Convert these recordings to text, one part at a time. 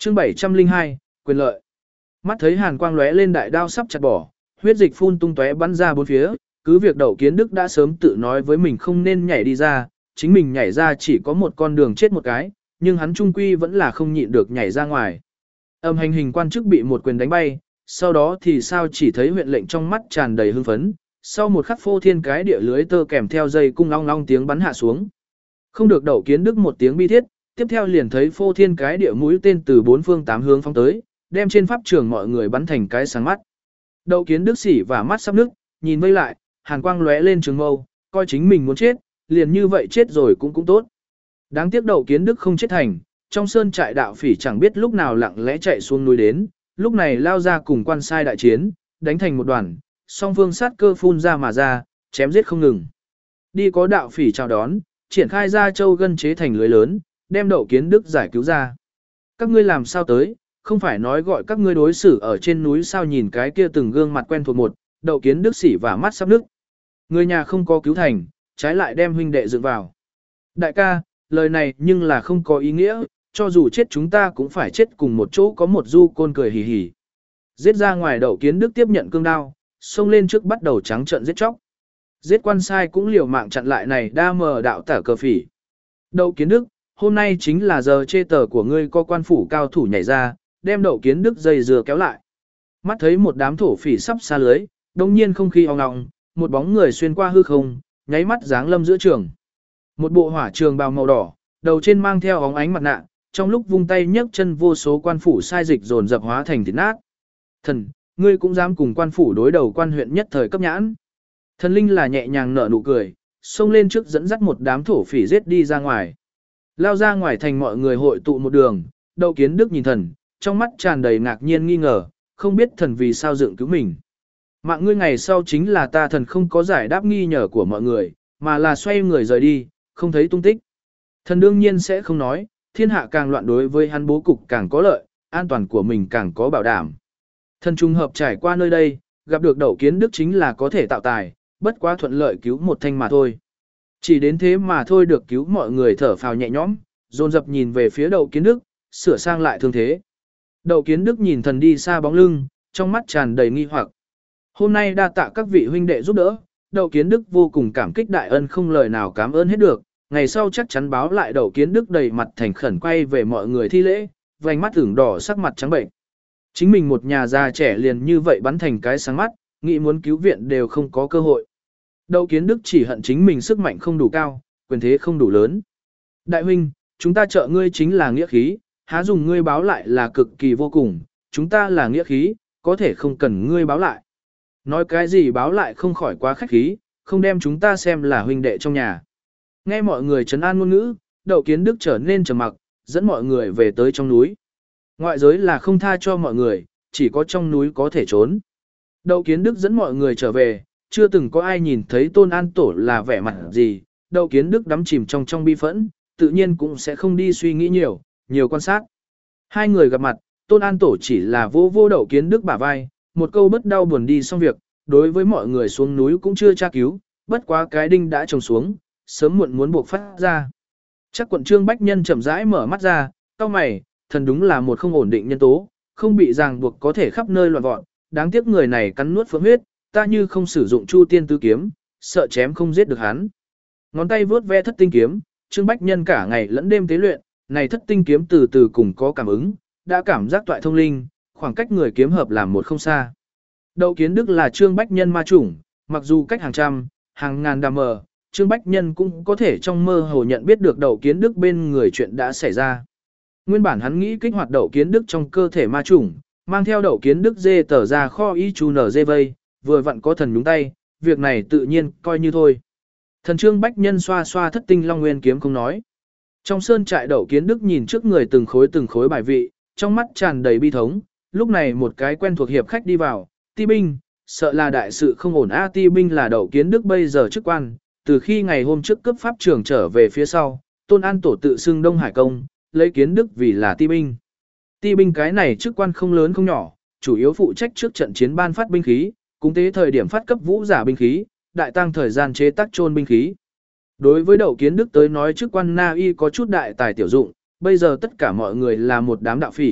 Chương 702, quyền lợi. Mắt thấy hàn quang lóe lên đại đao sắp chặt bỏ, huyết dịch phun tung tóe bắn ra bốn phía, cứ việc Đậu Kiến Đức đã sớm tự nói với mình không nên nhảy đi ra, chính mình nhảy ra chỉ có một con đường chết một cái, nhưng hắn trung quy vẫn là không nhịn được nhảy ra ngoài. Âm hành hình quan chức bị một quyền đánh bay, sau đó thì sao chỉ thấy huyện lệnh trong mắt tràn đầy hưng phấn, sau một khắc phô thiên cái địa lưới tơ kèm theo dây cung long long tiếng bắn hạ xuống. Không được Đậu Kiến Đức một tiếng bi thiết, tiếp theo liền thấy phô thiên cái địa mũi tên từ bốn phương tám hướng phóng tới, đem trên pháp trường mọi người bắn thành cái sáng mắt. Đậu Kiến Đức xỉ và mắt sắp nước, nhìn vây lại, hàn quang lóe lên trường mâu, coi chính mình muốn chết, liền như vậy chết rồi cũng tốt. Đáng tiếc Đậu Kiến Đức không chết thành, trong sơn trại đạo phỉ chẳng biết lúc nào lặng lẽ chạy xuống núi đến, lúc này lao ra cùng quan sai đại chiến, đánh thành một đoàn, song phương sát cơ phun ra mà ra, chém giết không ngừng. Đi có đạo phỉ chào đón, triển khai ra châu gân chế thành lưới lớn, đem Đậu Kiến Đức giải cứu ra. Các ngươi làm sao tới, không phải nói gọi các ngươi đối xử ở trên núi sao? Nhìn cái kia từng gương mặt quen thuộc một, Đậu Kiến Đức xỉ và mắt sắp nước. Người nhà không có cứu thành, trái lại đem huynh đệ dựng vào. Đại ca, lời này nhưng là không có ý nghĩa, cho dù chết chúng ta cũng phải chết cùng một chỗ. Có một du côn cười hì hì. Giết ra ngoài, Đậu Kiến Đức tiếp nhận cương đao, xông lên trước bắt đầu trắng trợn giết chóc. Giết quan sai cũng liều mạng chặn lại này đa mờ đạo tả cờ phỉ. Đậu Kiến Đức, hôm nay chính là giờ chê tờ của ngươi. Có quan phủ cao thủ nhảy ra, đem Đậu Kiến Đức dây dừa kéo lại. Mắt thấy một đám thổ phỉ sắp xa lưới, đông nhiên không khí ong ong, một bóng người xuyên qua hư không, nháy mắt giáng lâm giữa trường. Một bộ hỏa trường bào màu đỏ, đầu trên mang theo óng ánh mặt nạ, trong lúc vung tay nhấc chân vô số quan phủ sai dịch dồn dập hóa thành thịt nát. Thần, ngươi cũng dám cùng quan phủ đối đầu? Quan huyện nhất thời cấp nhãn. Thần linh là nhẹ nhàng nở nụ cười, xông lên trước dẫn dắt một đám thổ phỉ giết đi ra ngoài. Lao ra ngoài thành, mọi người hội tụ một đường, Đậu Kiến Đức nhìn thần, trong mắt tràn đầy ngạc nhiên nghi ngờ, không biết thần vì sao dựng cứu mình. Mạng ngươi ngày sau chính là ta. Thần không có giải đáp nghi ngờ của mọi người, mà là xoay người rời đi, không thấy tung tích. Thần đương nhiên sẽ không nói, thiên hạ càng loạn đối với hắn bố cục càng có lợi, an toàn của mình càng có bảo đảm. Thần trùng hợp trải qua nơi đây, gặp được Đậu Kiến Đức chính là có thể tạo tài, bất quá thuận lợi cứu một thanh mà thôi. Chỉ đến thế mà thôi, được cứu, mọi người thở phào nhẹ nhõm, dồn dập nhìn về phía Đậu Kiến Đức, sửa sang lại thương thế. Đậu Kiến Đức nhìn thần đi xa bóng lưng, trong mắt tràn đầy nghi hoặc. Hôm nay đa tạ các vị huynh đệ giúp đỡ, Đậu Kiến Đức vô cùng cảm kích đại ân không lời nào cảm ơn hết được. Ngày sau chắc chắn báo lại. Đậu Kiến Đức đầy mặt thành khẩn quay về mọi người thi lễ, vành mắt ửng đỏ, sắc mặt trắng bệnh. Chính mình một nhà già trẻ liền như vậy bắn thành cái sáng mắt, nghĩ muốn cứu viện đều không có cơ hội. Đậu Kiến Đức chỉ hận chính mình sức mạnh không đủ cao, quyền thế không đủ lớn. Đại huynh, chúng ta trợ ngươi chính là nghĩa khí, há dùng ngươi báo lại là cực kỳ vô cùng, chúng ta là nghĩa khí, có thể không cần ngươi báo lại. Nói cái gì báo lại không khỏi quá khách khí, không đem chúng ta xem là huynh đệ trong nhà. Nghe mọi người trấn an ngôn ngữ, Đậu Kiến Đức trở nên trầm mặc, dẫn mọi người về tới trong núi. Ngoại giới là không tha cho mọi người, chỉ có trong núi có thể trốn. Đậu Kiến Đức dẫn mọi người trở về, chưa từng có ai nhìn thấy Tôn An Tổ là vẻ mặt gì. Đậu Kiến Đức đắm chìm trong bi phẫn, tự nhiên cũng sẽ không đi suy nghĩ nhiều quan sát. Hai người gặp mặt, Tôn An Tổ chỉ là vô Đậu Kiến Đức bả vai, một câu bất đau buồn đi xong việc, đối với mọi người xuống núi cũng chưa tra cứu, bất quá cái đinh đã trồng xuống, sớm muộn muốn buộc phát ra. Chắc quận Trương Bách Nhân chậm rãi mở mắt ra, cau mày, thần đúng là một không ổn định nhân tố, không bị ràng buộc có thể khắp nơi loạn vọn, đáng tiếc người này cắn nuốt phượng huyết, ta như không sử dụng Chu Tiên Tứ Kiếm, sợ chém không giết được hắn. Ngón tay vướt ve thất tinh kiếm, Trương Bách Nhân cả ngày lẫn đêm tế luyện, này thất tinh kiếm từ từ cùng có cảm ứng, đã cảm giác toại thông linh, khoảng cách người kiếm hợp làm một không xa. Đậu Kiến Đức là Trương Bách Nhân ma chủng, mặc dù cách hàng trăm, hàng ngàn đàm mờ, Trương Bách Nhân cũng có thể trong mơ hồ nhận biết được Đậu Kiến Đức bên người chuyện đã xảy ra. Nguyên bản hắn nghĩ kích hoạt Đậu Kiến Đức trong cơ thể ma chủng, mang theo Đậu Kiến Đức dê tờ ra kho y chu nở dê vây, vừa vặn có thần nhúng tay, việc này tự nhiên coi như thôi. Thần Trương Bách Nhân xoa xoa thất tinh long nguyên kiếm không nói. Trong sơn trại Đậu Kiến Đức nhìn trước người từng khối bài vị, trong mắt tràn đầy bi thống, lúc này một cái quen thuộc hiệp khách đi vào, Ti binh, sợ là đại sự không ổn a. Ti binh là Đậu Kiến Đức bây giờ chức quan, từ khi ngày hôm trước cướp pháp trường trở về phía sau, Tôn An Tổ tự xưng Đông Hải Công, lấy Kiến Đức vì là Ti binh. Ti binh cái này chức quan không lớn không nhỏ, chủ yếu phụ trách trước trận chiến ban phát binh khí, cúng tế thời điểm phát cấp vũ giả binh khí, đại tăng thời gian chế tác trôn binh khí. Đối với Đậu Kiến Đức tới nói chức quan na y có chút đại tài tiểu dụng, bây giờ tất cả mọi người là một đám đạo phỉ,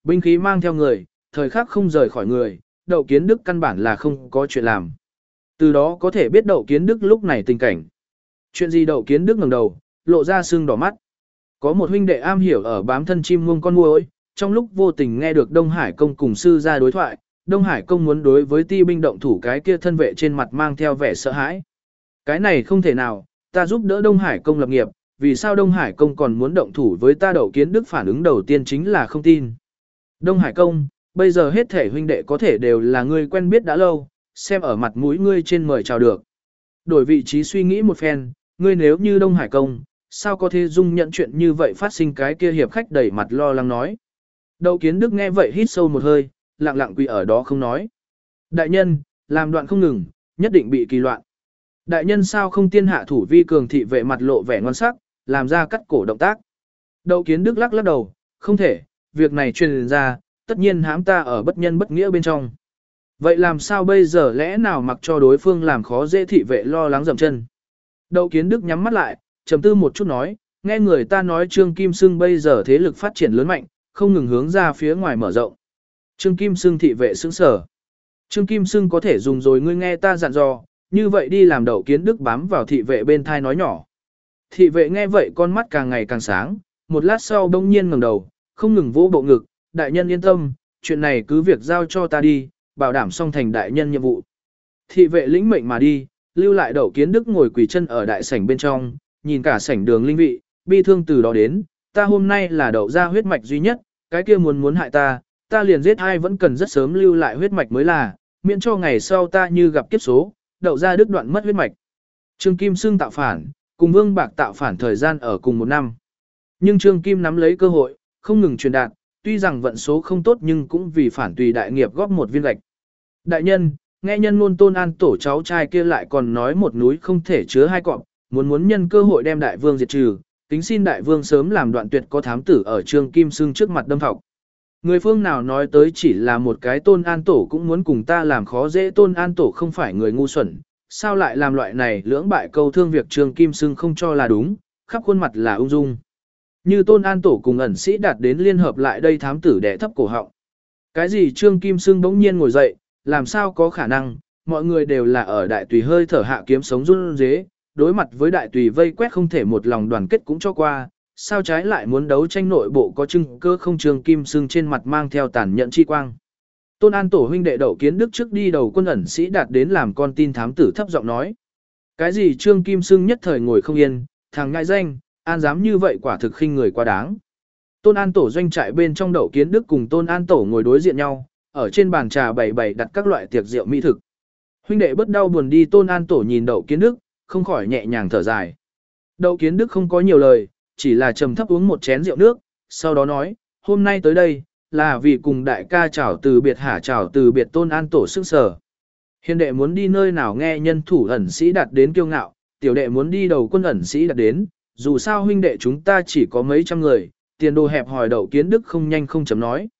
binh khí mang theo người, thời khắc không rời khỏi người, Đậu Kiến Đức căn bản là không có chuyện làm. Từ đó có thể biết Đậu Kiến Đức lúc này tình cảnh. Chuyện gì Đậu Kiến Đức ngẩng đầu, lộ ra sưng đỏ mắt. Có một huynh đệ am hiểu ở bám thân chim muông con muỗi, trong lúc vô tình nghe được Đông Hải công cùng sư ra đối thoại, Đông Hải công muốn đối với ti binh động thủ, cái kia thân vệ trên mặt mang theo vẻ sợ hãi. Cái này không thể nào, ta giúp đỡ Đông Hải công lập nghiệp, vì sao Đông Hải công còn muốn động thủ với ta? Đậu Kiến Đức phản ứng đầu tiên chính là không tin. Đông Hải công, bây giờ hết thể huynh đệ có thể đều là ngươi quen biết đã lâu, xem ở mặt mũi ngươi trên mời chào được. Đổi vị trí suy nghĩ một phen, ngươi nếu như Đông Hải công, sao có thể dung nhận chuyện như vậy phát sinh? Cái kia hiệp khách đẩy mặt lo lắng nói. Đậu Kiến Đức nghe vậy hít sâu một hơi, lặng lặng quỳ ở đó không nói. Đại nhân, làm đoạn không ngừng, nhất định bị kỳ loạn. Đại nhân sao không tiên hạ thủ vi cường? Thị vệ mặt lộ vẻ ngon sắc, làm ra cắt cổ động tác. Đậu Kiến Đức lắc lắc đầu, không thể, việc này truyền ra, tất nhiên hãm ta ở bất nhân bất nghĩa bên trong. Vậy làm sao bây giờ? Lẽ nào mặc cho đối phương làm khó dễ? Thị vệ lo lắng dậm chân. Đậu Kiến Đức nhắm mắt lại, trầm tư một chút nói, nghe người ta nói Trương Kim Sưng bây giờ thế lực phát triển lớn mạnh, không ngừng hướng ra phía ngoài mở rộng. Trương Kim Sưng? Thị vệ sững sờ. Trương Kim Sưng có thể dùng rồi, ngươi nghe ta dặn dò, như vậy đi làm. Đậu Kiến Đức bám vào thị vệ bên thai nói nhỏ. Thị vệ nghe vậy con mắt càng ngày càng sáng, một lát sau bỗng nhiên ngẩng đầu, không ngừng vỗ bộ ngực, đại nhân yên tâm, chuyện này cứ việc giao cho ta đi, bảo đảm xong thành đại nhân nhiệm vụ. Thị vệ lĩnh mệnh mà đi, lưu lại Đậu Kiến Đức ngồi quỳ chân ở đại sảnh bên trong, nhìn cả sảnh đường linh vị, bi thương từ đó đến, ta hôm nay là Đậu gia huyết mạch duy nhất, cái kia muốn hại ta, ta liền giết ai vẫn cần rất sớm lưu lại huyết mạch mới là, miễn cho ngày sau ta như gặp kiếp số, Đậu gia đứt đoạn mất huyết mạch. Trương Kim Sưng tạo phản, cùng Vương Bạc tạo phản thời gian ở cùng một năm. Nhưng Trương Kim nắm lấy cơ hội, không ngừng truyền đạt, tuy rằng vận số không tốt nhưng cũng vì phản tùy đại nghiệp góp một viên gạch. Đại nhân, nghe nhân ngôn Tôn An Tổ cháu trai kia lại còn nói một núi không thể chứa hai cọp, muốn nhân cơ hội đem đại vương diệt trừ, kính xin đại vương sớm làm đoạn tuyệt. Có thám tử ở Trương Kim Sưng trước mặt đâm thọc. Người phương nào nói tới chỉ là một cái Tôn An Tổ cũng muốn cùng ta làm khó dễ? Tôn An Tổ không phải người ngu xuẩn, sao lại làm loại này lưỡng bại câu thương việc? Trương Kim Sưng không cho là đúng, khắp khuôn mặt là ung dung. Như Tôn An Tổ cùng ẩn sĩ đạt đến liên hợp lại đây, thám tử đẻ thấp cổ họng. Cái gì? Trương Kim Sưng bỗng nhiên ngồi dậy, làm sao có khả năng, mọi người đều là ở đại tùy hơi thở hạ kiếm sống run rế, đối mặt với đại tùy vây quét không thể một lòng đoàn kết cũng cho qua, sao trái lại muốn đấu tranh nội bộ? Có chứng cơ không? Trương Kim Sưng trên mặt mang theo tàn nhẫn chi quang. Tôn An Tổ huynh đệ Đậu Kiến Đức trước đi đầu quân ẩn sĩ đạt đến làm con tin, thám tử thấp giọng nói. Cái gì? Trương Kim Sưng nhất thời ngồi không yên, thằng ngại danh, an dám như vậy, quả thực khinh người quá đáng. Tôn An Tổ doanh trại bên trong, Đậu Kiến Đức cùng Tôn An Tổ ngồi đối diện nhau, ở trên bàn trà bày đặt các loại tiệc rượu mỹ thực. Huynh đệ bất đau buồn đi. Tôn An Tổ nhìn Đậu Kiến Đức, không khỏi nhẹ nhàng thở dài. Đậu Kiến Đức không có nhiều lời, chỉ là trầm thấp uống một chén rượu nước, sau đó nói, hôm nay tới đây, là vì cùng đại ca chào từ biệt. Hả? Chào từ biệt? Tôn An Tổ sững sờ. Hiền đệ muốn đi nơi nào? Nghe nhân thủ ẩn sĩ đạt đến kiêu ngạo, tiểu đệ muốn đi đầu quân ẩn sĩ đạt đến, dù sao huynh đệ chúng ta chỉ có mấy trăm người, tiền đồ hẹp hòi. Đậu Kiến Đức không nhanh không chậm nói.